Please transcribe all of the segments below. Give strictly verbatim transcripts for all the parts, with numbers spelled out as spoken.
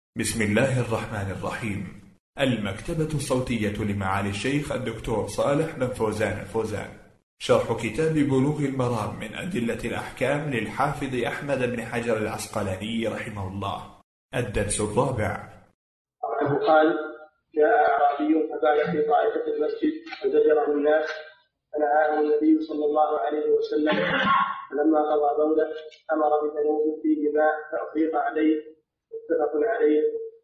بسم الله الرحمن الرحيم. المكتبة الصوتية لمعالي الشيخ الدكتور صالح بن فوزان الفوزان، شرح كتاب بلوغ المرام من أدلة الأحكام للحافظ أحمد بن حجر العسقلاني رحمه الله. الدرس الرابع. قال: جاء أعرابي فبال في طائفة المسجد فزجره الناس فنهاهم النبي صلى الله عليه وسلم، فلما قضى بوله أمر بذنوب فيه ماء فأفيض عليه، متفق عليه.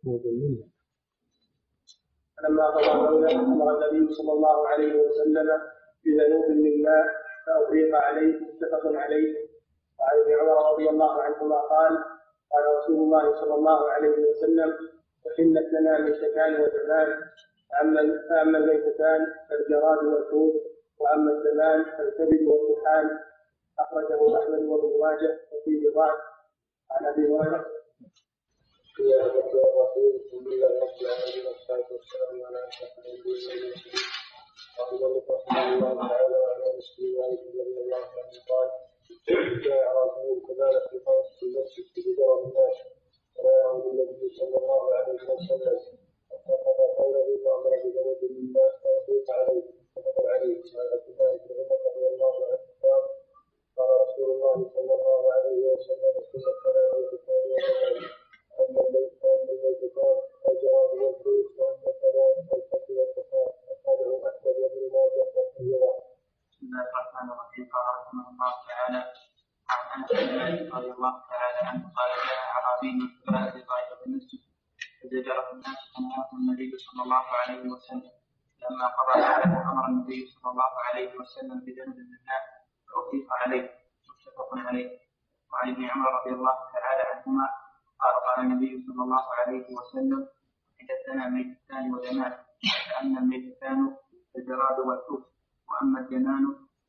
فلما قضى بوله أمر النبي صلى الله عليه وسلم بذنوب من ماء فأفيض عليه، متفق عليه. وعن ابن عمر رضي الله عنهما قال: قال رسول الله صلى الله عليه وسلم: وحلت لنا ميتتان ودمان، فأما الميتتان فالجراد والحوت، وأما الدمان فالكبد والطحال. أخرجه أحمد وابن ماجه وفيه ضعف. عن أبي هريرة بسم الله الرحمن الرحيم. الحمد لله رب العالمين والصلاة والسلام على أشرف الأنبياء والمرسلين. قال الله تعالى على رسول الله صلى الله عليه وسلم قال: جاء أعرابي فبال في طائفة المسجد فزجره الناس فنهاهم النبي صلى الله عليه وسلم، حتى قضى قوله فأمر بذنوب من ماء فأفيض عليه، متفق عليه. وعن عبد الله بن عمر رضي الله عنه قال: قال رسول الله صلى الله عليه وسلم: حلت لنا ميتتان ودمان، أما الميتتان فالجراد والحوت، وأما الدمان فالكبد والطحال. أخرجه أحمد وابن ماجه وفيه ضعف. بسم الله الرحمن الرحيم. قال رحمه الله تعالى: عن انس بن مالك رضي الله تعالى عنه قال: جاء اعرابي فبال في طائفه المسجد فزجره الناس فنهاه النبي صلى الله عليه وسلم، لما قضى بوله امر النبي صلى الله عليه وسلم بذنب من ماء فأفيض عليه، متفق عليه. وعن ابن عمر رضي الله تعالى عنهما قال: قال النبي صلى الله عليه وسلم: حلت لنا ميتتان ودمان، فأما الميتتان فالجراد والحوت، وأما الدمان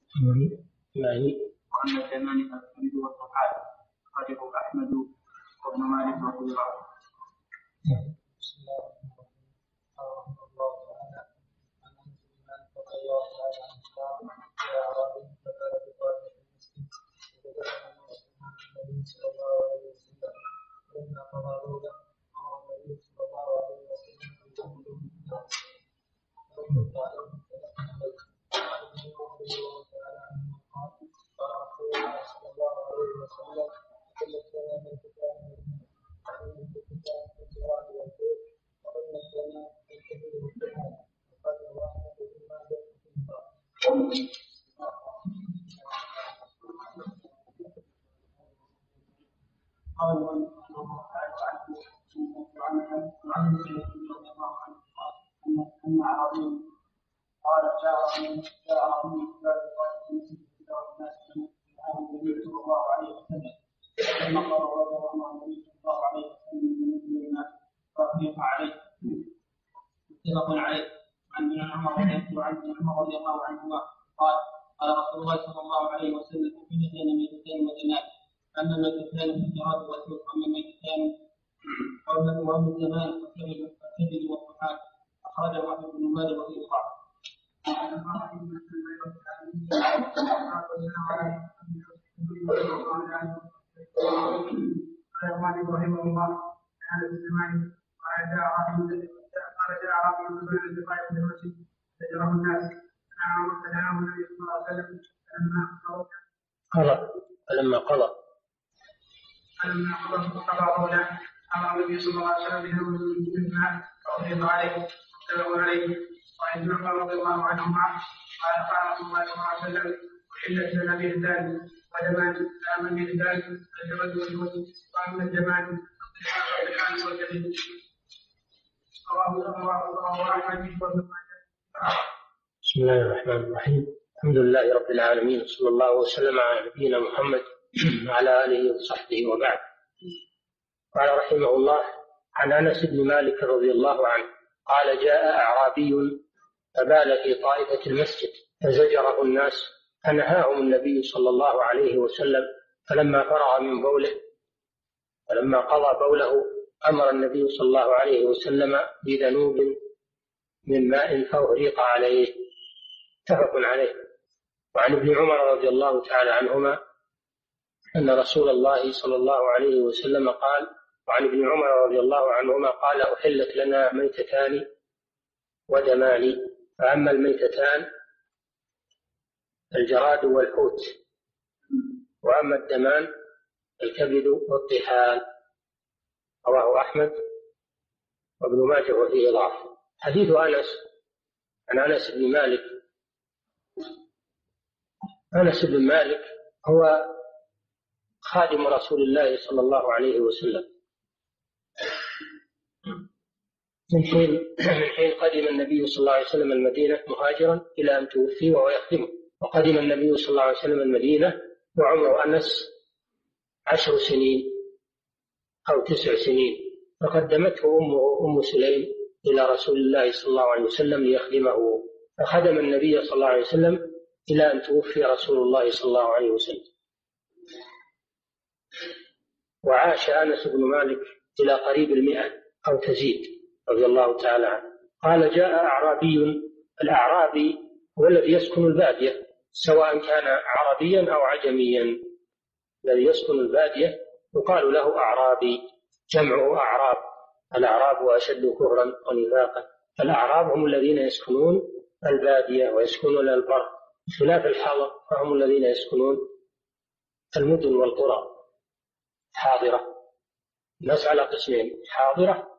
وأما الدمان فالكبد والطحال. أخرجه أحمد وابن مالك وفيه ضعف. بسم الله الرحمن الرحيم. قال الله تعالى: عن انس بن مالك رضي الله عنه قال: جاء اعرابي فبال في طائفه المسجد فزجره الناس فنهاه النبي صلى الله عليه وسلم، فلما قضى بوله امر النبي صلى الله عليه وسلم بذنوب من ماء فأفيض عليه، متفق عليه. وعن ابن عمر رضي الله تعالى عنهما قال: قال رسول الله صلى الله عليه وسلم: حلت لنا ميتتان ودمان، فأما الميتتان فالجراد والحوت، وأما الدمان فالكبد والطحال. أخرجه أحمد بن ماجه وفيه ضعف. قال وعن رضي الله عنه قال: أن أعرابي قال: جاء أعرابي فبال في طائفة المسجد فزجره الناس فنهاهم النبي صلى الله عليه وسلم، فلما قضى بوله أمر النبي صلى الله عليه وسلم بذنوب من ماء فأفيض عليه، متفق عليه. عن ابن عمر رضي الله عنهما قال: قال رسول الله صلى الله عليه وسلم: حلت لنا ميتتان ودمان، أما الميتتان فالجراد والحوت، وأما الميتتان وأما الدمان فالكبد والطحال. أخرجه أحمد بن مالك وفيه ضعف. قال مالك رحمه الله: عن الزمان قال: جاء أعرابي فبال في طائفة المسجد فزجره الناس فنهاهم النبي صلى الله عليه وسلم، فلما قضى فلما قضى بوله أمر النبي صلى الله عليه وسلم بذنوب من ماء فأفيض عليه، متفق عليه. وعن ابن عمر رضي الله عنهما قال: قال رسول الله صلى الله عليه وسلم: وحلت لنا ميتتان ودمان، فأما الميتتان فالجراد والحوت، وأما الدمان فالطحال والكبد. رواه أحمد وابن ماجه. بسم الله الرحمن الرحيم. الحمد لله رب العالمين، وصلى الله وسلم على نبينا محمد وعلى آله وصحبه وبعد. قال رحمه الله: عن أنس بن مالك رضي الله عنه قال: جاء أعرابي فبال في طائفة المسجد فزجره الناس فنهاهم النبي صلى الله عليه وسلم، فلما فرغ من بوله فلما قضى بوله أمر النبي صلى الله عليه وسلم بذنوب من ماء فأهريق عليه، متفق عليه. وعن ابن عمر رضي الله تعالى عنهما أن رسول الله صلى الله عليه وسلم قال: وعن ابن عمر رضي الله عنهما قال أحلت لنا ميتتان ودمان، فأما الميتتان الجراد والحوت، وأما الدمان الكبد والطحال. رواه أحمد وابن ماجه وفيه ضعف. حديث أنس عن أنس بن مالك. أنس بن مالك هو خادم رسول الله صلى الله عليه وسلم من حين من حين قدم النبي صلى الله عليه وسلم المدينة مهاجرا إلى أن توفي وهو يخدمه. وقدم النبي صلى الله عليه وسلم المدينة وعمر أنس عشر سنين أو تسع سنين، فقدمته أمه أم سليم إلى رسول الله صلى الله عليه وسلم ليخدمه، فخدم النبي صلى الله عليه وسلم إلى أن توفي رسول الله صلى الله عليه وسلم. وعاش أنس بن مالك إلى قريب المئة أو تزيد رضي الله تعالى عنه. قال جاء أعرابي. الأعرابي هو الذي يسكن البادية سواء كان عربيا أو عجميا، الذي يسكن البادية يقال له أعرابي، جمعه أعراب. الأعراب أشد كفرا ونفاقا. الأعراب هم الذين يسكنون البادية ويسكنون البر، خلاف الحضر فهم الذين يسكنون المدن والقرى حاضرة. الناس على قسمين، حاضرة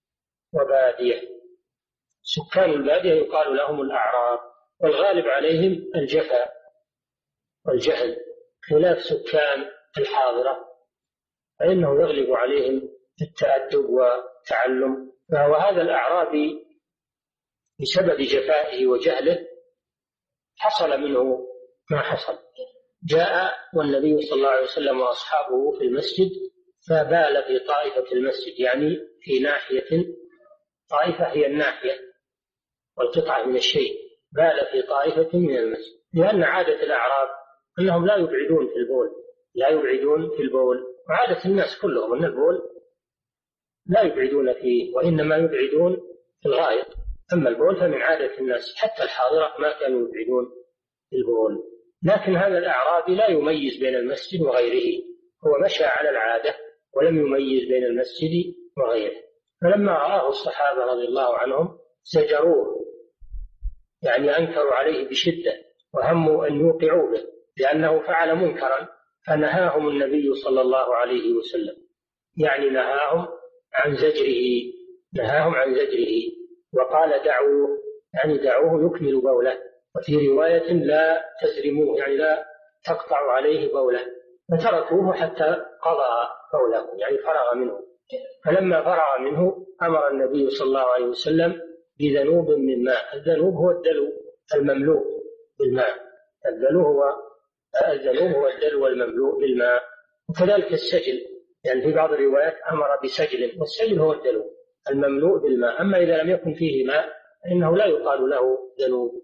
وبادية. سكان البادية يقال لهم الأعراب، والغالب عليهم الجفا والجهل، خلاف سكان الحاضرة فإنه يغلب عليهم التأدب والتعلم. فهو هذا الأعرابي بسبب جفائه وجهله حصل منه ما حصل. جاء والنبي صلى الله عليه وسلم وأصحابه في المسجد، فبال في طائفة المسجد، يعني في ناحية، طائفة هي الناحية والقطعة من الشيء، بال في طائفة من المسجد، لأن عادة الأعراب أنهم لا يبعدون في البول، لا يبعدون في البول، وعادة الناس كلهم أن البول لا يبعدون فيه، وإنما يبعدون في الغائط. أما البول فمن عادة الناس، حتى الحاضرة ما كانوا يبعدون في البول. لكن هذا الأعرابي لا يميز بين المسجد وغيره، هو مشى على العادة ولم يميز بين المسجد وغيره. فلما رآه الصحابة رضي الله عنهم زجروه، يعني أنكروا عليه بشدة وهموا أن يوقعوا به لأنه فعل منكرا، فنهاهم النبي صلى الله عليه وسلم، يعني نهاهم عن زجره نهاهم عن زجره وقال دعوه، يعني دعوه يكمل بوله. وفي رواية لا تزرموه، يعني لا تقطع عليه بوله، فتركوه حتى قضى بوله، يعني فرغ منه. فلما فرغ منه أمر النبي صلى الله عليه وسلم بذنوب من ماء. الذنوب هو الدلو المملوء بالماء، الدلو هو الذنوب هو الدلو المملوء بالماء. وكذلك السجل، يعني في بعض الروايات أمر بسجل، والسجل هو الدلو المملوء بالماء. أما إذا لم يكن فيه ماء فإنه لا يقال له ذنوب،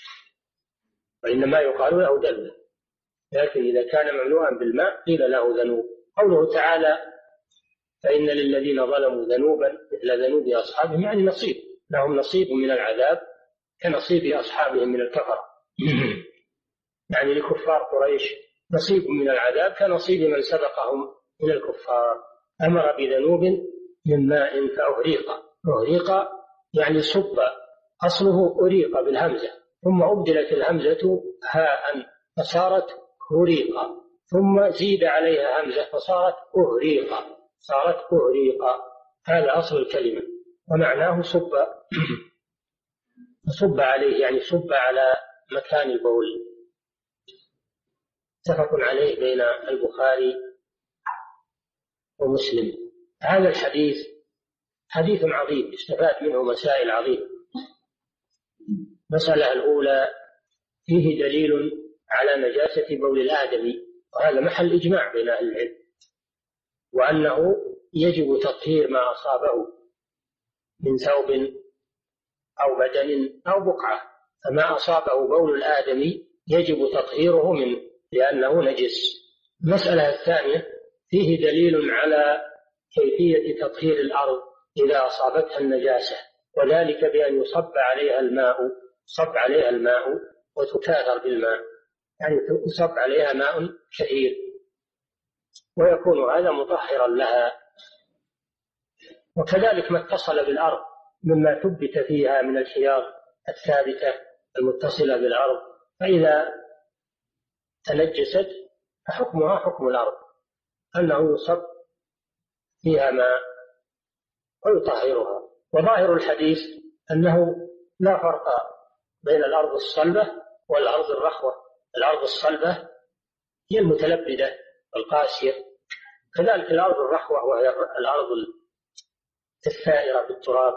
وإنما يقال له دلو. لكن إذا كان مملوءا بالماء قيل له ذنوب. قوله تعالى فإن للذين ظلموا ذنوبا مثل ذنوب أصحابهم، يعني نصيب لهم، نصيب من العذاب كنصيب أصحابهم من الكفر. يعني لكفار قريش نصيب من العذاب كنصيب من سبقهم من الكفار. أمر بذنوب من ماء فأهريق. أهريق يعني صب، أصله أريق بالهمزة، ثم أبدلت الهمزة هاء فصارت هريق، ثم زيد عليها همزة فصارت أهريق، صارت أهريق. هذا أصل الكلمة، ومعناه صب صب عليه، يعني صب على مكان البول. اتفق عليه بين البخاري ومسلم. هذا الحديث حديث عظيم استفاد منه مسائل عظيمة. المسألة الأولى فيه دليل على نجاسة بول الآدمي، وهذا محل إجماع بين أهل العلم، وأنه يجب تطهير ما أصابه من ثوب أو بدن أو بقعة، فما أصابه بول الآدمي يجب تطهيره منه لأنه نجس. المسألة الثانية فيه دليل على كيفية تطهير الأرض إذا أصابتها النجاسة، وذلك بأن يصب عليها الماء صب عليها الماء وتكاثر بالماء، يعني يصب عليها ماء كثير ويكون هذا مطهرا لها. وكذلك ما اتصل بالأرض مما ثبت فيها من الحياض الثابتة المتصلة بالأرض، فإذا تنجست فحكمها حكم الأرض، أنه يصب فيها ماء ويطهرها. وظاهر الحديث أنه لا فرق بين الأرض الصلبة والأرض الرخوة. الأرض الصلبة هي المتلبدة القاسية، كذلك الأرض الرخوة وهي الأرض الثائرة بالتراب،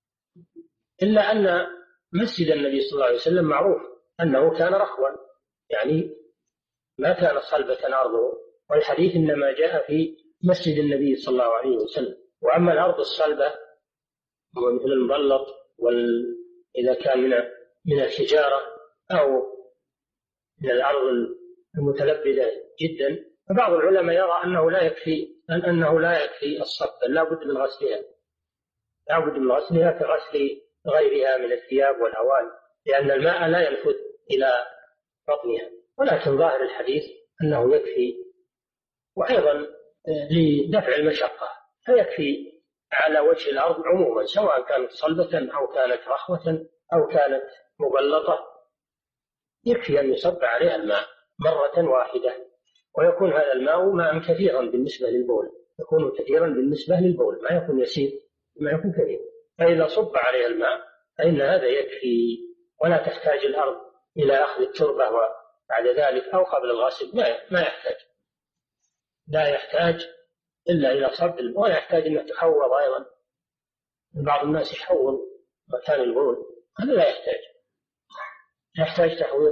إلا أن مسجد النبي صلى الله عليه وسلم معروف أنه كان رخوا، يعني ما كان صلبة أرضه، والحديث إنما جاء في مسجد النبي صلى الله عليه وسلم. وأما الأرض الصلبة مثل المبلط وإذا كان من من الحجارة أو من الأرض المتلبدة جدا، فبعض العلماء يرى أنه لا يكفي أنه لا يكفي الصب، لا بد من غسلها، لا بد من غسلها كغسل غيرها من الثياب والأواني، لأن الماء لا ينفذ إلى بطنها. ولكن ظاهر الحديث أنه يكفي، وأيضا لدفع المشقة فيكفي على وجه الأرض عموما، سواء كانت صلبة أو كانت رخوة أو كانت مبلطة، يكفي أن يصب عليها الماء مرة واحدة، ويكون هذا الماء ماء كثيرا بالنسبة للبول، يكون كثيرا بالنسبة للبول، ما يكون يسير، ما يكون كثير. فإذا صب عليها الماء فإن هذا يكفي، ولا تحتاج الأرض إلى أخذ التربة وبعد ذلك أو قبل الغسل، ما يحتاج، لا يحتاج إلا إلى صب الماء، ولا يحتاج أن تحوض أيضا. بعض الناس يحوض مكان البول، هذا لا يحتاج، يحتاج تحويض،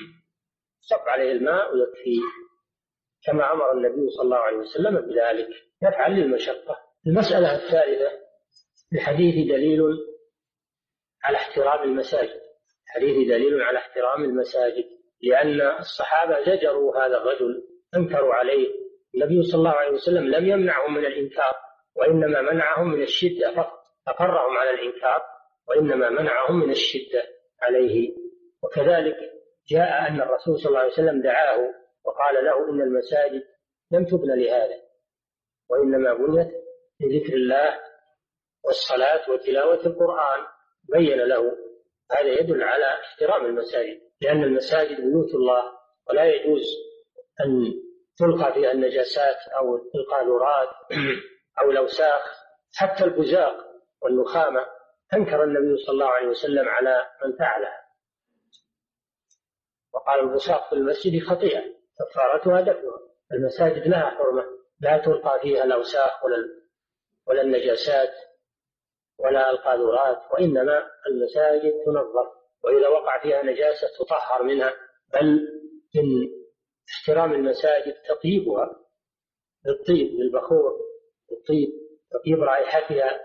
صب عليه الماء ويكفي، كما أمر النبي صلى الله عليه وسلم بذلك، يفعل للمشقة. المسألة الثالثة، الحديث دليل على احترام المساجد، الحديث دليل على احترام المساجد، لأن الصحابة زجروا هذا الرجل، أنكروا عليه، النبي صلى الله عليه وسلم لم يمنعهم من الإنكار، وإنما منعهم من الشدة فقط، أقرهم على الإنكار وإنما منعهم من الشدة عليه. وكذلك جاء أن الرسول صلى الله عليه وسلم دعاه وقال له إن المساجد لم تبنى لهذا، وإنما بنيت لذكر الله والصلاة وتلاوة القرآن، بين له. هذا يدل على احترام المساجد، لأن المساجد بيوت الله، ولا يجوز أن تلقى فيها النجاسات أو القاذورات أو الأوساخ، حتى البزاق والنخامة أنكر النبي صلى الله عليه وسلم على من فعلها، وقال البصاق في المسجد خطيئة كفارتها دفنها. المساجد لها حرمة، لا تلقى فيها الأوساخ ولا ولا النجاسات ولا القاذورات، وإنما المساجد تنظف، وإذا وقع فيها نجاسة تطهر منها. بل من احترام المساجد تطيبها بالطيب، بالبخور، بالطيب، تطيب رائحتها.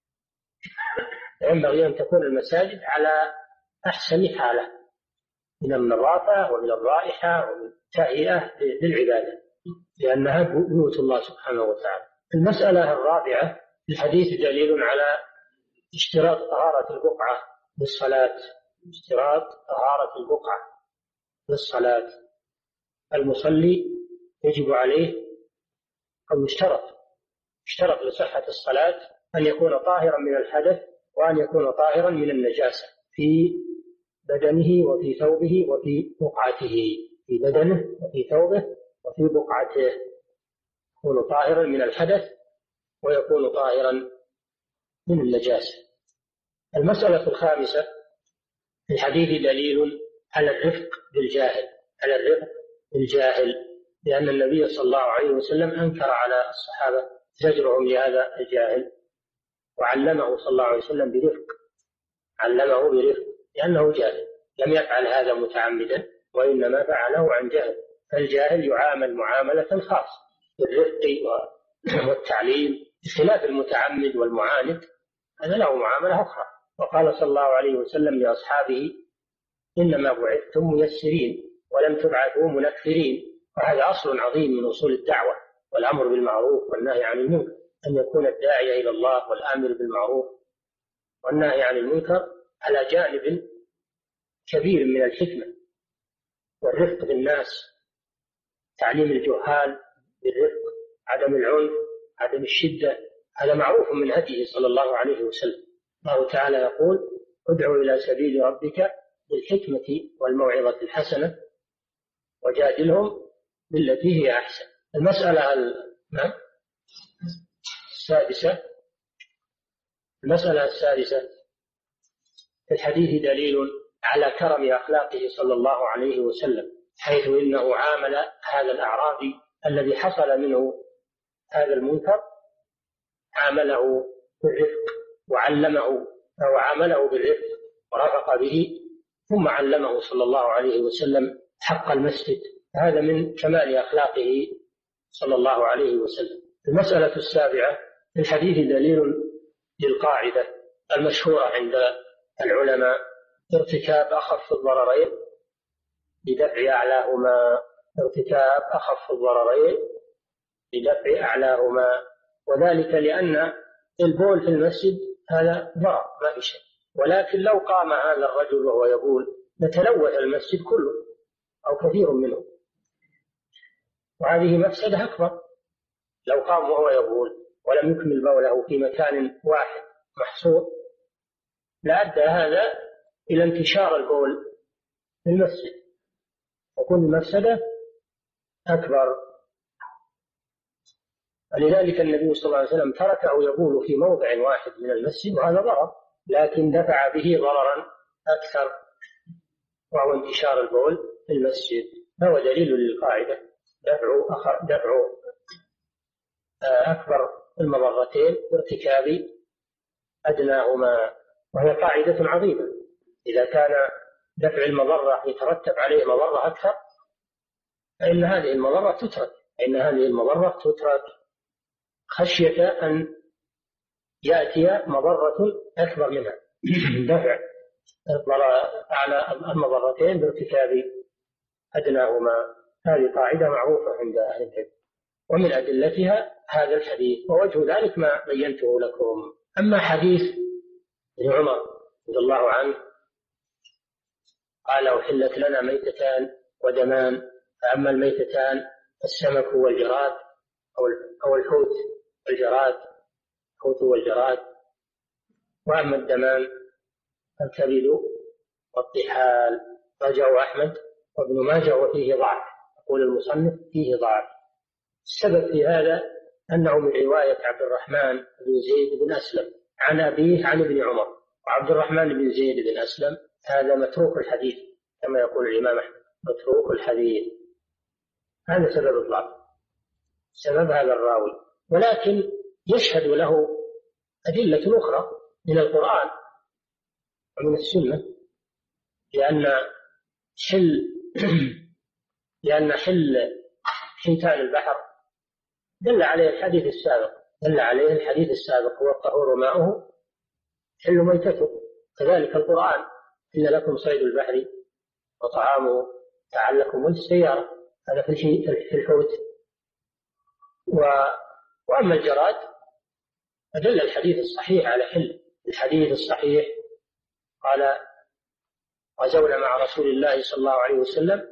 ينبغي أن تكون المساجد على أحسن حالة من النظافة ومن الرائحة ومن تهيئة للعبادة، لأنها بيوت الله سبحانه وتعالى. المسألة الرابعة، الحديث دليل على اشتراط طهارة البقعة للصلاة، اشتراط طهارة البقعة للصلاة. المصلي يجب عليه أو يشترط اشترط لصحة الصلاة أن يكون طاهرا من الحدث، وأن يكون طاهرا من النجاسة في بدنه وفي ثوبه وفي بقعته، في بدنه وفي ثوبه وفي بقعته، يكون طاهرا من الحدث ويكون طاهرا من النجاسة. المسألة الخامسة، في الحديث دليل على الرفق بالجاهل، على الرفق بالجاهل، لأن النبي صلى الله عليه وسلم أنكر على الصحابة زجرهم لهذا الجاهل، وعلمه صلى الله عليه وسلم برفق، علمه برفق، لأنه جاهل، لم يفعل هذا متعمدا، وإنما فعله عن جهل. فالجاهل يعامل معاملة خاصة بالرفق والتعليم، بخلاف المتعمد والمعاند، هذا له معاملة أخرى. وقال صلى الله عليه وسلم لأصحابه: إنما بعثتم ميسرين ولم تبعثوا منفرين. وهذا أصل عظيم من أصول الدعوة، والأمر بالمعروف والنهي عن المنكر، أن يكون الداعية إلى الله والآمر بالمعروف والنهي عن المنكر على جانب كبير من الحكمة والرفق بالناس، تعليم الجهال بالرفق، عدم العنف، عدم الشدة هذا معروف من هديه صلى الله عليه وسلم. الله تعالى يقول: ادع إلى سبيل ربك بالحكمة والموعظة الحسنة وجادلهم بالتي هي أحسن. المسألة السادسة المسألة السادسة في الحديث دليل على كرم أخلاقه صلى الله عليه وسلم، حيث إنه عامل هذا الأعرابي الذي حصل منه هذا المنكر، عامله بالرفق وعلمه أو عامله بالرفق ورفق به، ثم علمه صلى الله عليه وسلم حق المسجد. هذا من كمال أخلاقه صلى الله عليه وسلم. المسألة السابعة في الحديث دليل للقاعدة المشهورة عند العلماء: ارتكاب أخف الضررين بدفع أعلاهما. ارتكاب أخف الضررين بدفع أعلاهما، وذلك لأن البول في المسجد هذا ضرر ما في شيء، ولكن لو قام هذا الرجل وهو يبول لتلوث المسجد كله أو كثير منه، وهذه مفسدة أكبر. لو قام وهو يبول ولم يكمل بوله في مكان واحد محصور لأدى هذا إلى انتشار البول في المسجد، وكل مفسدة أكبر. ولذلك النبي صلى الله عليه وسلم تركه يبول في موضع واحد من المسجد، وهذا ضرر، لكن دفع به ضررا أكثر وهو انتشار البول في المسجد. هو دليل للقاعدة: دفع أخر دفع أكبر المضرتين بارتكاب أدناهما، وهي قاعدة عظيمة. إذا كان دفع المضرة يترتب عليه مضرة أكثر فإن هذه المضرة تترك فإن هذه المضرة تترك خشية أن يأتي مضرة أكبر منها. دفع على المضرتين بارتكاب أدناهما، هذه قاعدة معروفة عند أهل العلم، ومن أدلتها هذا الحديث، ووجه ذلك ما بينته لكم. أما حديث ابن عمر رضي الله عنه قال: أحلت لنا ميتتان ودمان، فأما الميتتان السمك والجراد أو الحوت والجراد الحوت والجراد، وأما الدمان الكبد والطحال. رجعه أحمد وابن ماجه وفيه ضعف، يقول المصنف فيه ضعف. السبب في هذا أنه من رواية عبد الرحمن بن زيد بن أسلم عن أبيه عن ابن عمر، وعبد الرحمن بن زيد بن أسلم هذا متروك الحديث كما يقول الإمام أحمد، متروك الحديث. هذا سبب الضعف، سبب هذا الراوي، ولكن يشهد له أدلة أخرى من القرآن ومن السنة، لأن حل لأن حل حيتان البحر دل عليه الحديث السابق دل عليه الحديث السابق هو الطهور ماؤه حل ميتته. كذلك القرآن: إن لكم صيد البحر وطعامه تعلكم وللسيارة. هذا في الحوت. وأما الجراد فدل الحديث الصحيح على حل. الحديث الصحيح قال: غزونا مع رسول الله صلى الله عليه وسلم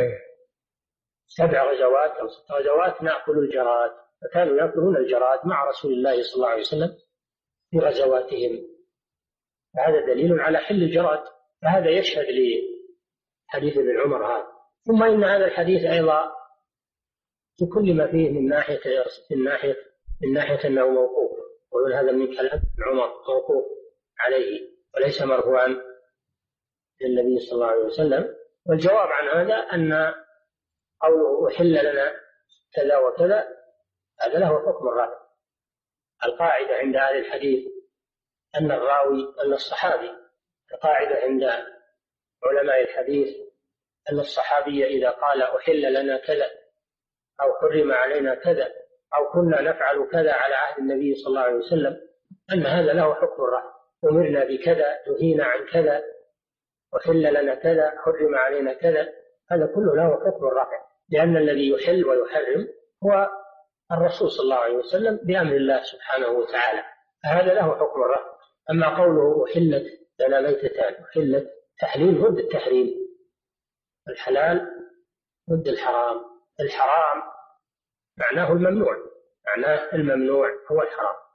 سبع غزوات أو ست غزوات نأكل الجراد، فكانوا يأكلون الجراد مع رسول الله صلى الله عليه وسلم في غزواتهم. فهذا دليل على حل الجراد، فهذا يشهد لحديث ابن عمر هذا. ثم إن هذا الحديث أيضا في كل ما فيه من ناحية من ناحية من ناحية أنه موقوف، ويقول هذا من كلام ابن عمر موقوف عليه وليس مرفوعا للنبي صلى الله عليه وسلم. والجواب عن هذا أن قوله أحل لنا كذا وكذا هذا له حكم الرافع. القاعدة عند أهل الحديث أن الراوي أن الصحابي، القاعدة عند علماء الحديث أن الصحابي إذا قال أحل لنا كذا أو حرم علينا كذا أو كنا نفعل كذا على عهد النبي صلى الله عليه وسلم أن هذا له حكم الرفع. أمرنا بكذا، نهينا عن كذا، أحل لنا كذا، حرم علينا كذا، هذا كله له حكم الرفع، لأن الذي يحل ويحرم هو الرسول صلى الله عليه وسلم بأمر الله سبحانه وتعالى، فهذا له حكم الرفع. أما قوله أحلت لنا ميتتان، أحلت تحليل ضد التحريم، الحلال ضد الحرام. الحرام معناه الممنوع، معناه الممنوع هو الحرام،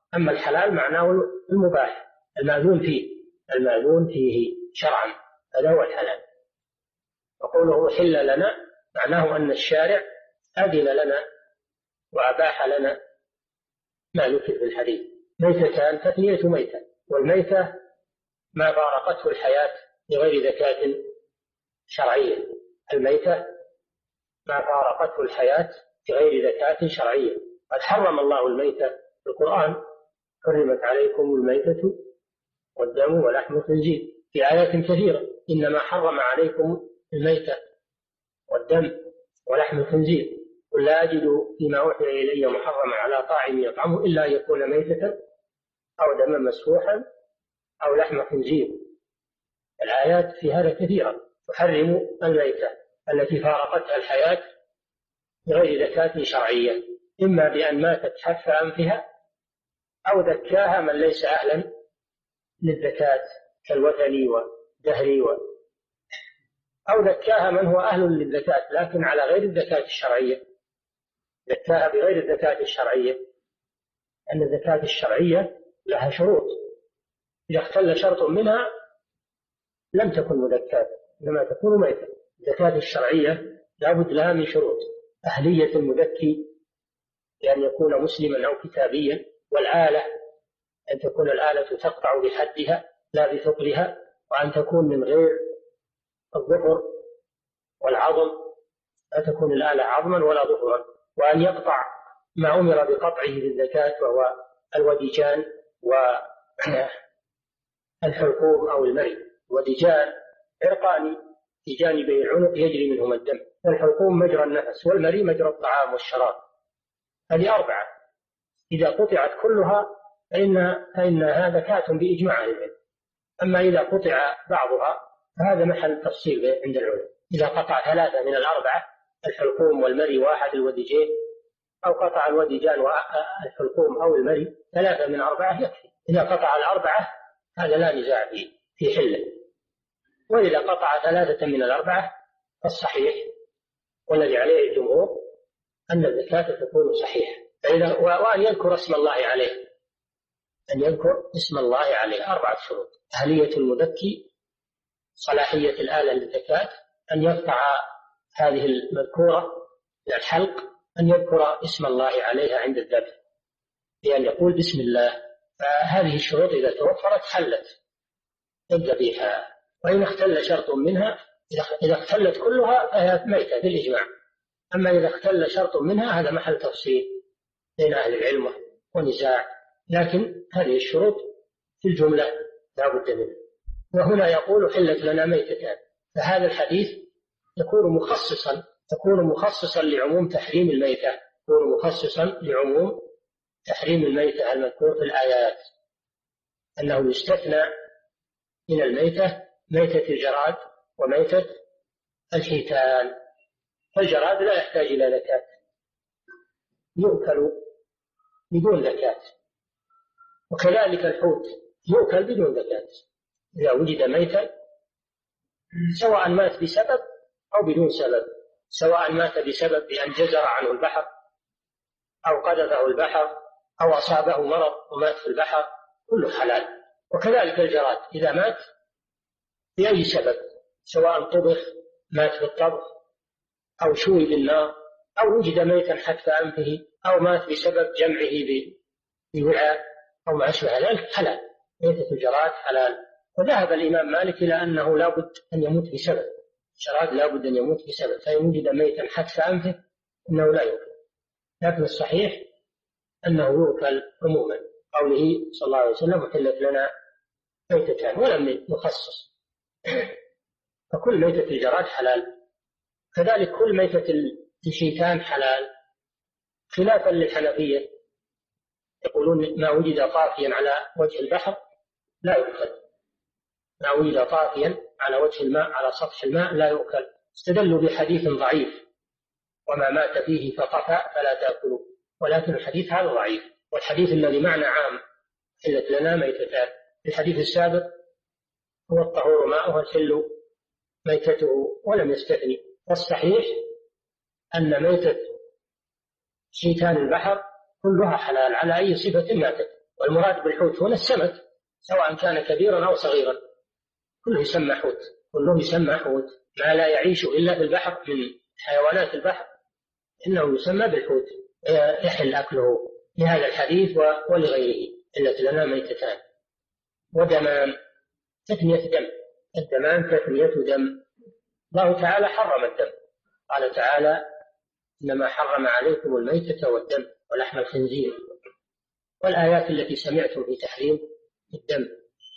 أما الحلال معناه المباح المأذون فيه المأذون فيه شرعا، هذا هو الحلال. وقوله حل لنا معناه أن الشارع أذن لنا وأباح لنا ما ذكر في الحديث. ميتتان تثنية ميتة، والميتة ما فارقته الحياة بغير زكاة شرعية. الميتة ما فارقته الحياة بغير زكاة شرعية. قد حرم الله الميتة في القرآن: حرمت عليكم الميتة والدم ولحم الخنزير، في آيات كثيرة: إنما حرم عليكم الميتة والدم ولحم الخنزير، قل لا أجد فيما أوحي إلي محرما على طاعم يطعمه إلا أن يكون ميتة أو دما مسفوحا أو لحم خنزير. الآيات في هذا كثيرة تحرم الميتة التي فارقتها الحياة بغير زكاة شرعية، إما بأن ماتت حتف أنفها أو ذكاها من ليس أهلا للزكاة كالوثني والدهري و... أو ذكاها من هو أهل للزكاة لكن على غير الزكاة الشرعية، ذكاها بغير الزكاة الشرعية، أن الزكاة الشرعية لها شروط، إذا اختل شرط منها لم تكن مزكاة إنما تكون ميتة. الزكاة الشرعية لا بد لها من شروط: أهلية المزكي بأن يكون مسلما أو كتابيا، والآلة أن تكون الآلة تقطع بحدها لا بثقلها، وأن تكون من غير الظفر والعظم، لا تكون الآلة عظما ولا ظفرا، وأن يقطع ما أمر بقطعه بالزكاة وهو الوديجان والحلقوم أو المري. الوديجان عرقان في جانبي العنق يجري منهما الدم، والحلقوم مجرى النفس، والمري مجرى الطعام والشراب. هذه أربعة، إذا قطعت كلها فإن, فإنها زكاة بإجماع العلم. أما إذا قطع بعضها فهذا محل تفصيل عند العلماء. إذا قطع ثلاثة من الأربعة، الحلقوم والمري واحد الوديجين، أو قطع الوديجان والحلقوم أو المري، ثلاثة من أربعة يكفي. إذا قطع الأربعة هذا لا نزاع فيه في حله، وإذا قطع ثلاثة من الأربعة فالصحيح والذي عليه الجمهور أن الزكاة تكون صحيحة. فإذا وأن يذكر اسم الله عليه، أن يذكر اسم الله عليه. أربعة شروط: أهلية المزكي، صلاحية الآلة للزكاة، أن يقطع هذه المذكورة الحلق، أن يذكر اسم الله عليها عند الذبح بأن يقول بسم الله. فهذه الشروط إذا توفرت حلت الذبيحة. وإن اختل شرط منها، إذا اختلت كلها فهي ميتة بالإجماع. أما إذا اختل شرط منها هذا محل تفصيل بين أهل العلم ونزاع، لكن هذه الشروط في الجملة لا بد منها. وهنا يقول حلت لنا ميتتان، فهذا الحديث يكون مخصصا تكون مخصصا لعموم تحريم الميتة، يكون مخصصا لعموم تحريم الميتة المذكور في الآيات، أنه يستثنى من الميتة ميتة الجراد وميتة الحيتان. فالجراد لا يحتاج إلى زكاة، يؤكل بدون زكاة، وكذلك الحوت يؤكل بدون زكاة إذا وجد ميتا، سواء مات بسبب أو بدون سبب، سواء مات بسبب بأن جزر عنه البحر أو قذفه البحر أو أصابه مرض ومات في البحر، كله حلال. وكذلك الجراد إذا مات بأي سبب، سواء طبخ مات بالطبخ أو شوي بالنار أو وجد ميتا حتف أنفه أو مات بسبب جمعه بوعاء أو ما أشبه ذلك، حلال. ميتة الجراد حلال. وذهب الإمام مالك إلى أنه لا بد أن يموت بسبب، الجراد لا بد أن يموت بسبب، فإن وجد ميتا حتف أنفه إنه لا يؤكل. لكن الصحيح أنه يؤكل عموما، قوله صلى الله عليه وسلم وحلت لنا ميتتان، ولم يخصص. فكل ميتة الجراد حلال، كذلك كل ميتة الحيتان حلال، خلافا للحنفية يقولون ما وجد طافيا على وجه البحر لا يؤكل، ما وجد طافيا على وجه الماء على سطح الماء لا يؤكل. استدلوا بحديث ضعيف وما مات فيه فطفى فلا تأكلوا، ولكن الحديث هذا ضعيف، والحديث الذي معنى عام حلت لنا ميتتان. الحديث السابق هو الطهور ماؤه الحل ميتته ولم يستثني. والصحيح أن ميتة حيتان البحر كلها حلال على أي صفة ماتت، والمراد بالحوت هنا السمك سواء كان كبيرا أو صغيرا، كله يسمى حوت، كله يسمى حوت، ما لا يعيش إلا في البحر من حيوانات البحر إنه يسمى بالحوت يحل أكله، لهذا الحديث ولغيره. إلا لنا ميتتان ودمان، تثنية دم، الدمان تثنية دم. الله تعالى حرم الدم، قال تعالى إنما حرم عليكم الميتة والدم ولحم الخنزير، والآيات التي سمعتم في تحريم الدم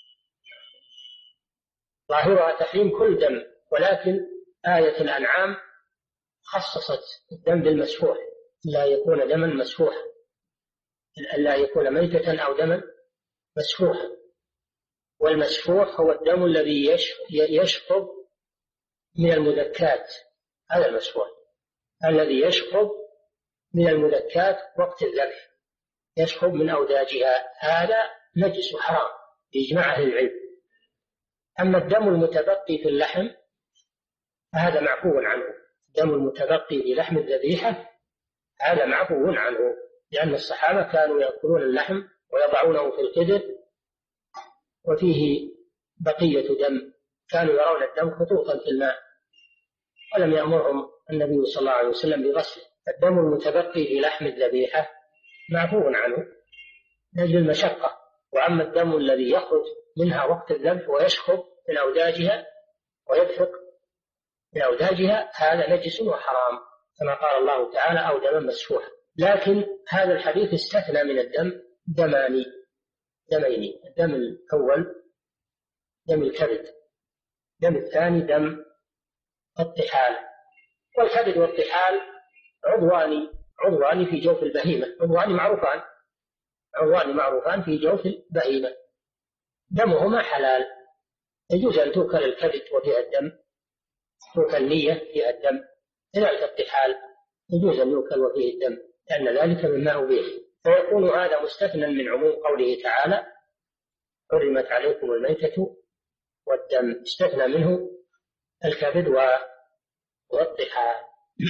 ظاهرها تحريم كل دم، ولكن آية الأنعام خصصت الدم بالمسفوح، لا يكون دما مسفوحا، لا يكون ميتة أو دما مسفوحا. والمسفوح هو الدم الذي يشقب من المذكات، هذا المسفوح الذي يشقب من المذكات وقت الذبح، يشقب من أوداجها، هذا نجس حرام بإجماع أهل العلم. أما الدم المتبقي في اللحم فهذا معفو عنه، الدم المتبقي في لحم الذبيحة هذا معفو عنه، لأن الصحابة كانوا يأكلون اللحم ويضعونه في القدر وفيه بقية دم، كانوا يرون الدم خطوطا في الماء ولم يأمرهم النبي صلى الله عليه وسلم بغسله. الدم المتبقي في لحم الذبيحة معفو عنه لأجل المشقة. وأما الدم الذي يخرج منها وقت الذبح ويشخب من أوداجها ويدفق من أوداجها هذا نجس وحرام، كما قال الله تعالى أو دما مسفوحا. لكن هذا الحديث استثنى من الدم دمان دمين، الدم الأول دم الكبد، الدم الثاني دم الطحال. والكبد والطحال عضوان عضوان في جوف البهيمة، عضوان معروفان عضوان معروفان في جوف البهيمة، دمهما حلال، يجوز أن توكل الكبد وفيها الدم، توكل نية فيها الدم، كذلك الطحال يجوز أن يوكل وفيه الدم لأن ذلك مما أبيح. فيكون هذا مستثنى من عموم قوله تعالى حرمت عليكم الميتة والدم، استثنى منه الكبد والطحال.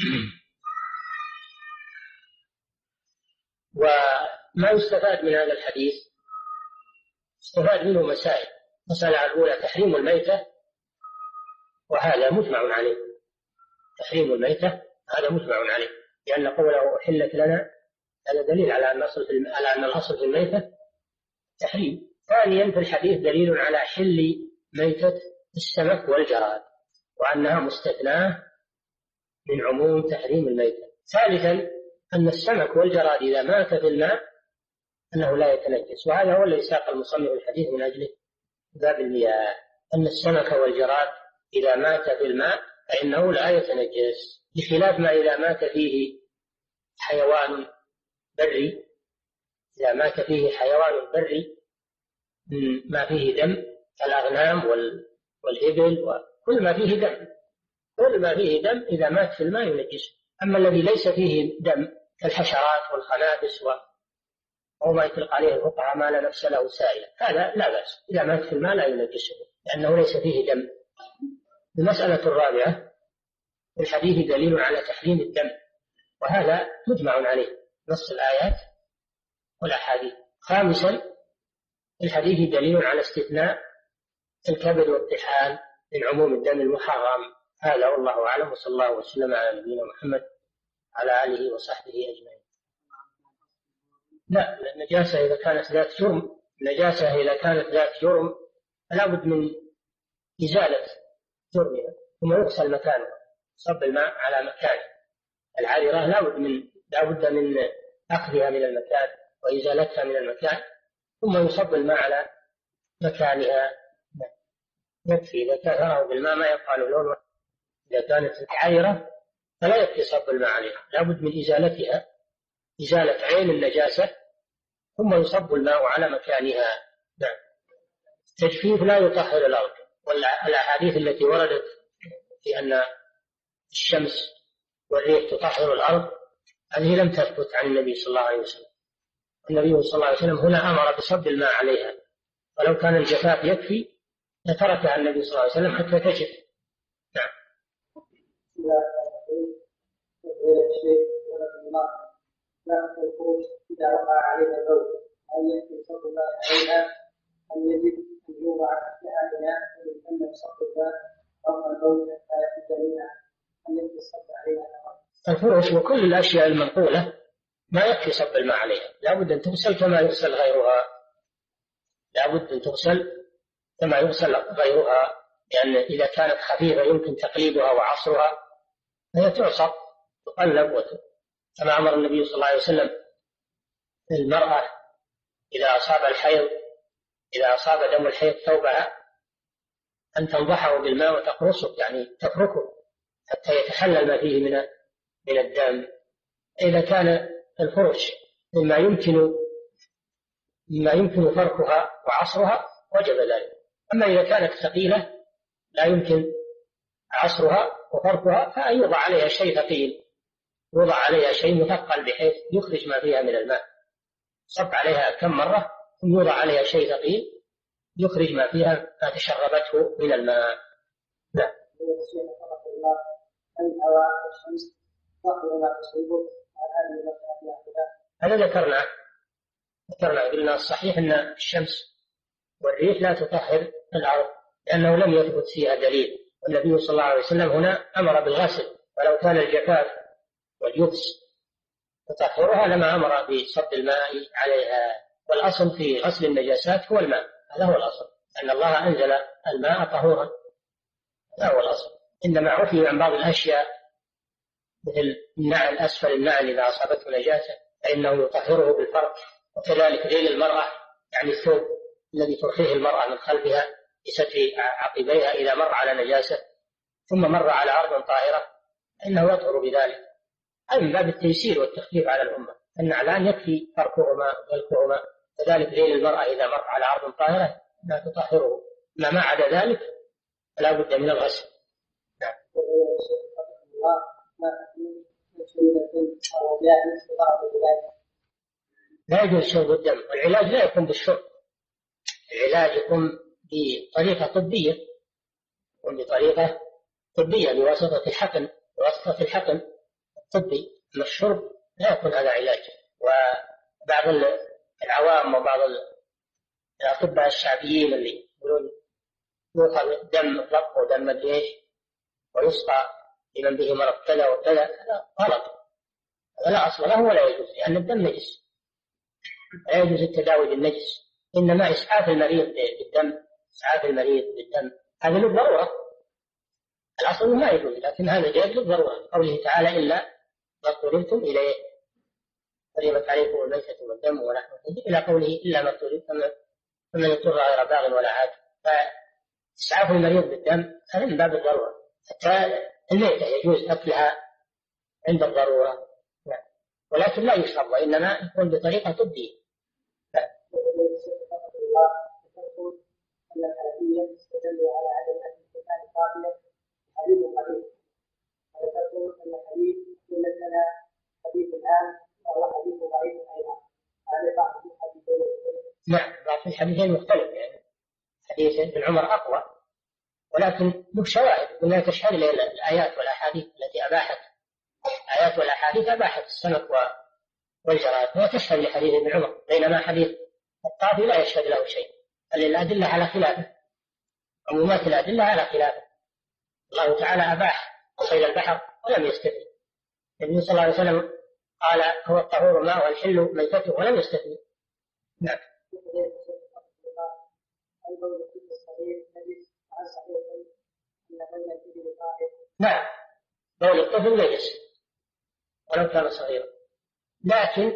وما يستفاد من هذا الحديث؟ استفاد منه مسائل. المسألة الأولى تحريم الميتة، وهذا مجمع عليه، تحريم الميتة هذا مجمع عليه، لأن قوله أحلت لنا هذا دليل على أن الأصل في على أن الأصل في الميتة تحريم. ثانيا في الحديث دليل على حل ميتة السمك والجراد وأنها مستثناة من عموم تحريم الميتة. ثالثا أن السمك والجراد إذا مات في الماء أنه لا يتنجس، وهذا هو الذي ساق المصنف الحديث من أجله باب المياه، أن السمك والجراد إذا مات في الماء فإنه لا يتنجس، بخلاف ما إذا مات فيه حيوان بري، إذا مات فيه حيوان بري ما فيه دم كالأغنام والإبل وكل ما فيه دم، كل ما فيه دم إذا مات في الماء ينجسه. أما الذي ليس فيه دم كالحشرات والخنافس وما يطلق عليه الفقهاء ما لا نفس له سائلة، هذا لا بأس إذا مات في الماء لا ينجسه لأنه ليس فيه دم. المسألة الرابعة في الحديث دليل على تحريم الدم، وهذا مجمع عليه نص الآيات والأحاديث. خامسا في الحديث دليل على استثناء الكبد والطحال من عموم الدم المحرم. هذا والله أعلم، وصلى الله وسلم على نبينا محمد على آله وصحبه أجمعين. لا، النجاسة إذا كانت ذات جرم، النجاسة إذا كانت ذات جرم فلا بد من إزالة جرمها ثم يغسل مكانها، صب الماء على مكانه. العارضة لا بد من لا بد من أخذها من المكان وإزالتها من المكان ثم يصب الماء على مكانها. يكفي إذا كان يراه بالماء ما يبقى له لون. إذا كانت عايرة فلا يكفي صب الماء عليها، لا بد من إزالتها، إزالة عين النجاسة ثم يصب الماء على مكانها. نعم. التجفيف لا يطهر الأرض، والأحاديث التي وردت في أن الشمس والريح تطهر الأرض هذه لم تثبت عن النبي صلى الله عليه وسلم. النبي صلى الله عليه وسلم هنا أمر بصب الماء عليها، ولو كان الجفاف يكفي لتركها النبي صلى الله عليه وسلم حتى تجف. نعم. إذا وقع عليها البول هل يكفي صب الماء عليها أم يجب أن يوضع لها إناء ويتم صب الماء فوق البول حتى يخرج منها؟ هل يكفي الصب عليها؟ الفرش وكل الأشياء المنقولة ما يكفي صب الماء عليها، لا بد أن تغسل كما يغسل غيرها، لا بد أن تغسل كما يغسل غيرها، لأن يعني إذا كانت خفيفة يمكن تقليبها وعصرها فهي تعصر تقلب، كما أمر النبي صلى الله عليه وسلم المرأة إذا أصاب الحيض إذا أصاب دم الحيض ثوبها أن تنضحه بالماء وتقرصه، يعني تفركه حتى يتحلل ما فيه من من الدم. إذا كان الفرش مما يمكن مما يمكن فركها وعصرها وجب ذلك. أما إذا كانت ثقيلة لا يمكن عصرها وفركها فيوضع عليها شيء ثقيل، يوضع عليها شيء مثقل بحيث يخرج ما فيها من الماء، صب عليها كم مرة ثم يوضع عليها شيء ثقيل يخرج ما فيها ما تشربته من الماء. لا. هذا ذكرنا ذكرنا قلنا الصحيح أن الشمس والريح لا تطهر الأرض لأنه لم يثبت فيها دليل، والنبي صلى الله عليه وسلم هنا أمر بالغسل، ولو كان الجفاف واليبس تطهرها لما أمر بصب الماء عليها. والأصل في غسل النجاسات هو الماء، هذا هو الأصل، أن الله أنزل الماء طهورا، هذا هو الأصل. إنما عفي عن بعض الأشياء مثل النعل أسفل النعل إذا أصابته نجاسة فإنه يطهره بالفرق، وكذلك ذيل المرأة يعني الثوب الذي ترخيه المرأة من خلفها بستر عقبيها إذا مر على نجاسة ثم مر على أرض طاهرة فإنه يطهر بذلك، أي من باب التيسير والتخفيف على الأمة. النعلان يكفي فركهما وغلقهما، كذلك ذيل المرأة إذا مر على أرض طاهرة لا تطهره، ما ما عدا ذلك فلا بد من الغسل. نعم. لا يجوز شرب الدم، والعلاج لا يكون بالشرب، العلاج يكون بطريقة طبية، يكون بطريقة طبية بواسطة الحقن بواسطة الحقن الطبي، أما الشرب لا يكون هذا علاج. وبعض العوام وبعض الأطباء الشعبيين اللي يقولون يؤخذ دم الضب ودم الجيش ويسقى لمن به مرض كذا وكذا، هذا غلط، هذا لا أصل له ولا يجوز، لأن الدم نجس، لا يجوز التداوي بالنجس، إنما إسعاف المريض بالدم، إسعاف المريض بالدم هذا للضرورة، الأصل ما يجوز، لكن هذا جائز للضرورة، قوله تعالى إلا ما اضطررتم إليه، حرمت عليكم الميتة والدم ولحم الخنزير إلى قوله إلا ما اضطررتم فمن اضطر غير باغ ولا عاد. فإسعاف المريض بالدم هذا من باب الضرورة، حتى الميتة يجوز أكلها عند الضرورة، ولكن لا يشرب، وإنما يكون بطريقة طبية. نعم، بعض الحديثين مختلف، يعني حديث ابن عمر أقوى ولكن له شواهد ولا تشهد الآيات والأحاديث التي أباحت آيات والأحاديث أباحت السمك والجراد، وهي تشهد لحديث ابن عمر، بينما حديث الطافي لا يشهد له شيء، بل الأدلة على خلافه، عمومات الأدلة على خلافه. الله تعالى أباح صيد البحر ولم يستثني، النبي صلى الله عليه وسلم قال هو الطهور ماء والحل ميتته ولم يستثني. نعم. نعم، بول الطفل نجس ولو كان صغيرا، لكن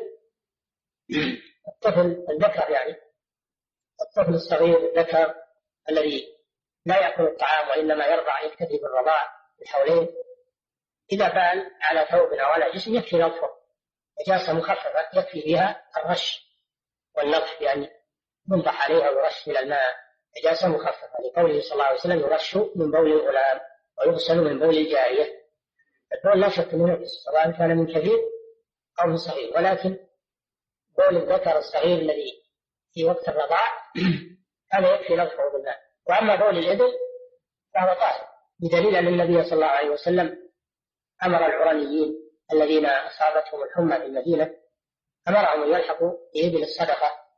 الطفل الذكر يعني الطفل الصغير الذكر الذي لا يأكل الطعام وإنما يرضع يكتفي بالرضاع بالحولين، إذا بال على ثوب أو على جسم يكفي نظفه، نجاسة مخففة يكفي بها الرش والنظف، يعني ينضح عليها ويرش من الماء، نجاسة مخففة، لقوله صلى الله عليه وسلم يرش من بول الغلام ويغسل من بول الجارية. البول لا شك أنه نجس سواء كان من كبير أو من صغير، ولكن بول الذكر الصغير الذي في وقت الرضاع هذا يكفي نظفه بالماء. وأما بول الإبل فهو طاهر، بدليل أن النبي صلى الله عليه وسلم أمر العرانيين الذين أصابتهم الحمى في المدينة أمرهم أن يلحقوا بإبل الصدقة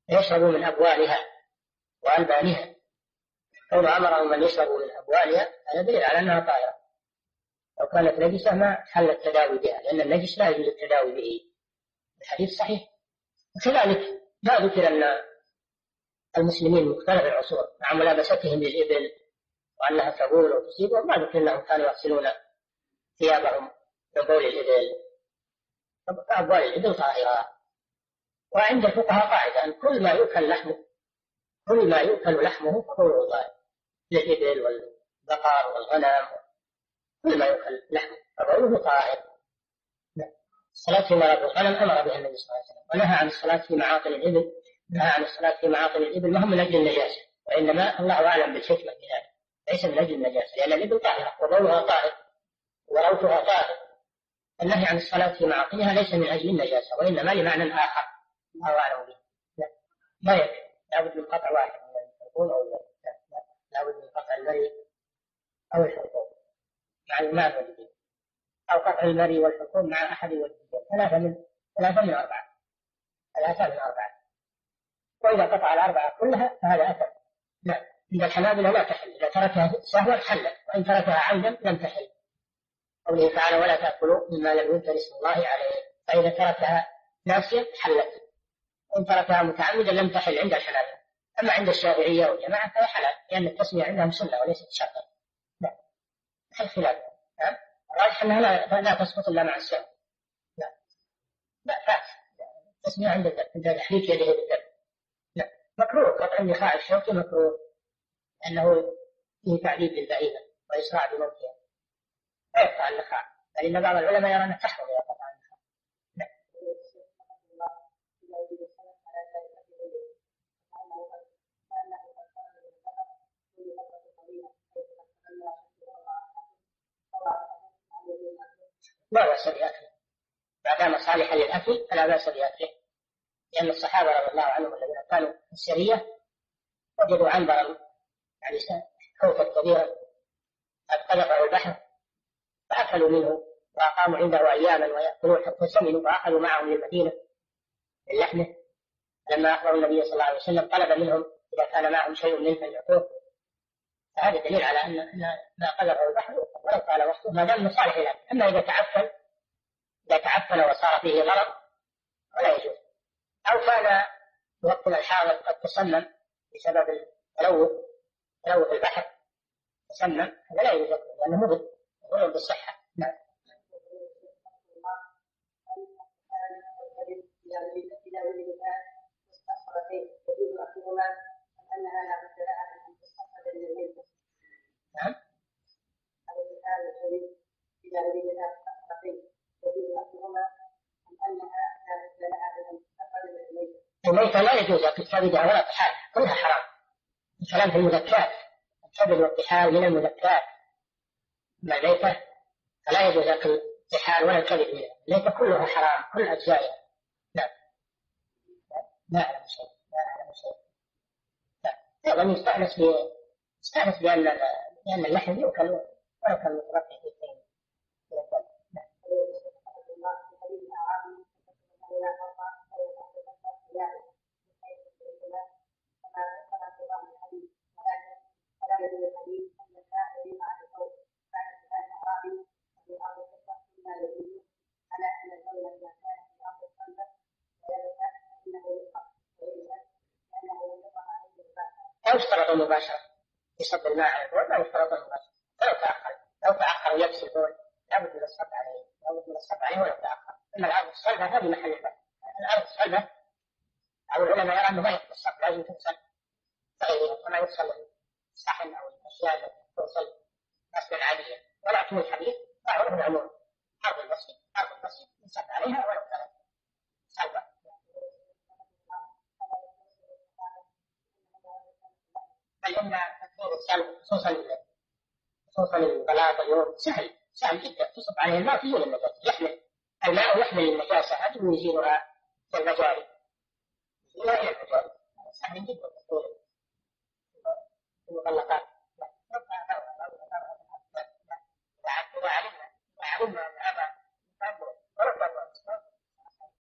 يشربوا من أبوالها وألبانها. كون أمرهم أن يشربوا من أبوالها هذا دليل على أنها طاهرة. لو كانت نجسة ما حل التداوي بها، لأن النجس لا يجوز التداوي به. الحديث صحيح. وكذلك ما ذكر أن المسلمين مختلف العصور مع ملابستهم للإبل وأنها تبول وتصيبهم، ما ذكر أنهم كانوا يغسلون ثيابهم من بول الإبل، فأبوال الإبل طاهرة. وعند الفقهاء قاعدة أن كل ما يؤكل لحمه كل ما يؤكل لحمه فهو طاهر، للإبل والبقر والغنم، كل ما يؤكل لحمه فهو طاهر. الصلاة في مرابض الغنم أمر بها النبي صلى الله عليه وسلم، ونهى عن الصلاة في معاطن الإبل نهى عن الصلاة في معاطن الإبل ما هو من أجل النجاسة، وإنما الله أعلم بالحكمة في ذلك، ليس من أجل النجاسة، لأن الإبل طاهرة وبولها طاهر وروثها طاهر. النهي عن الصلاة في معاطنها ليس من أجل النجاسة، وإنما لمعنى آخر الله أعلم به. لا ما يكفي، لابد من قطع واحد من الحلقوم أو لا لابد من قطع المري أو الحلقوم مع الماء والدين، أو قطع المري والحلقوم مع أحد والدين، ثلاثة من ثلاثة من أربعة ثلاثة من أربعة وإذا قطع الأربعة كلها فهذا أثم. لا، عند الحنابلة لا تحل، إذا تركها سهوا حلت، وإن تركها عمدا لم تحل. قوله تعالى ولا تأكلوا مما لم يذكر اسم الله عليه، فإذا تركها ناسيا حلت، وإن تركها متعمدا لم تحل عند الحنابلة. أما عند الشافعية والجماعة فهي حلال، لأن التسمية عندهم سنة وليست شرطا. لا هل خلاف؟ نعم الراجح أنها لا, لا تسقط إلا مع السهو. لا لا فات التسمية عند عند تحريك يده بالدم. لا مكروه قطع النخاع الشوكي مكروه، لأنه فيه تعذيب للبعيرة وإسراع بموتها، لا يقطع النخاع، لأن بعض العلماء يرى أنه تحرم إذا قطع النخاع. لا لا بأس بأكله ما دام صالحا للأكل فلا بأس بأكله، لأن الصحابة رضي الله عنهم الذين كانوا في السرية وجدوا عنبرا يعني حوفة كبيرة قد قذفه البحر فأكلوا منه وأقاموا عنده أياما ويأكلون حتى سمنوا فأخذوا معهم للمدينة اللحمة. لما أخبروا النبي صلى الله عليه وسلم طلب منهم إذا كان معهم شيء منه فليعطوه، فهذا دليل على أن ما قذفه البحر ولو طال وقته ما دام صالح الأكل. أما إذا تعفن إذا تعفن وصار فيه مرض ولا يجوز، أو كان وقتنا الحاضر قد تسمم بسبب التلوث تلوث البحر تسمم، هذا لا يجوز لأنه مضر مضر بالصحة. نعم نعم الميتة لا يجوز أكل كبدها ولا طحال، كلها حرام. الكلام في المذكات، الكبد والطحال من المذكات. ما الميتة فلا يجوز أكل طحال ولا الكبد منها، الميتة كلها حرام كل أجزائها. لا لا أعلم شيء لا أعلم شيء. لا أيضا يستأنس ب يستأنس بأن لأن اللحم يؤكل ولو كان مترفع في الدين. لا يشترط المباشرة يصب الماء على البول، لا يشترط المباشرة ولو تأخر لو تأخر ويبسي البول لابد من الصب عليه لابد من الصب عليه ولو تأخر. أما الأرض الصلبة هذه محل البحث. الأرض الصلبة أو العلماء يرى أنه ما يكفي الصب، لازم تغسل تغييرها كما يغسل الصحن أو الأشياء التي تغسل غسلا عاديا. ولكن الحديث معروف العموم، أرض المسجد أرض المسجد يصب عليها ولو كانت صلبة. بل إن تكثير السلب خصوصا خصوصا البلاط اليوم سهل سهل جدا، تصب عليه الماء في النجاسة، يحمل الماء يحمل النجاسة هذه ويزيلها في المجاري يزيلها إلى المجاري، سهل جدا تكثير المغلقات. إذا علمنا إذا علمنا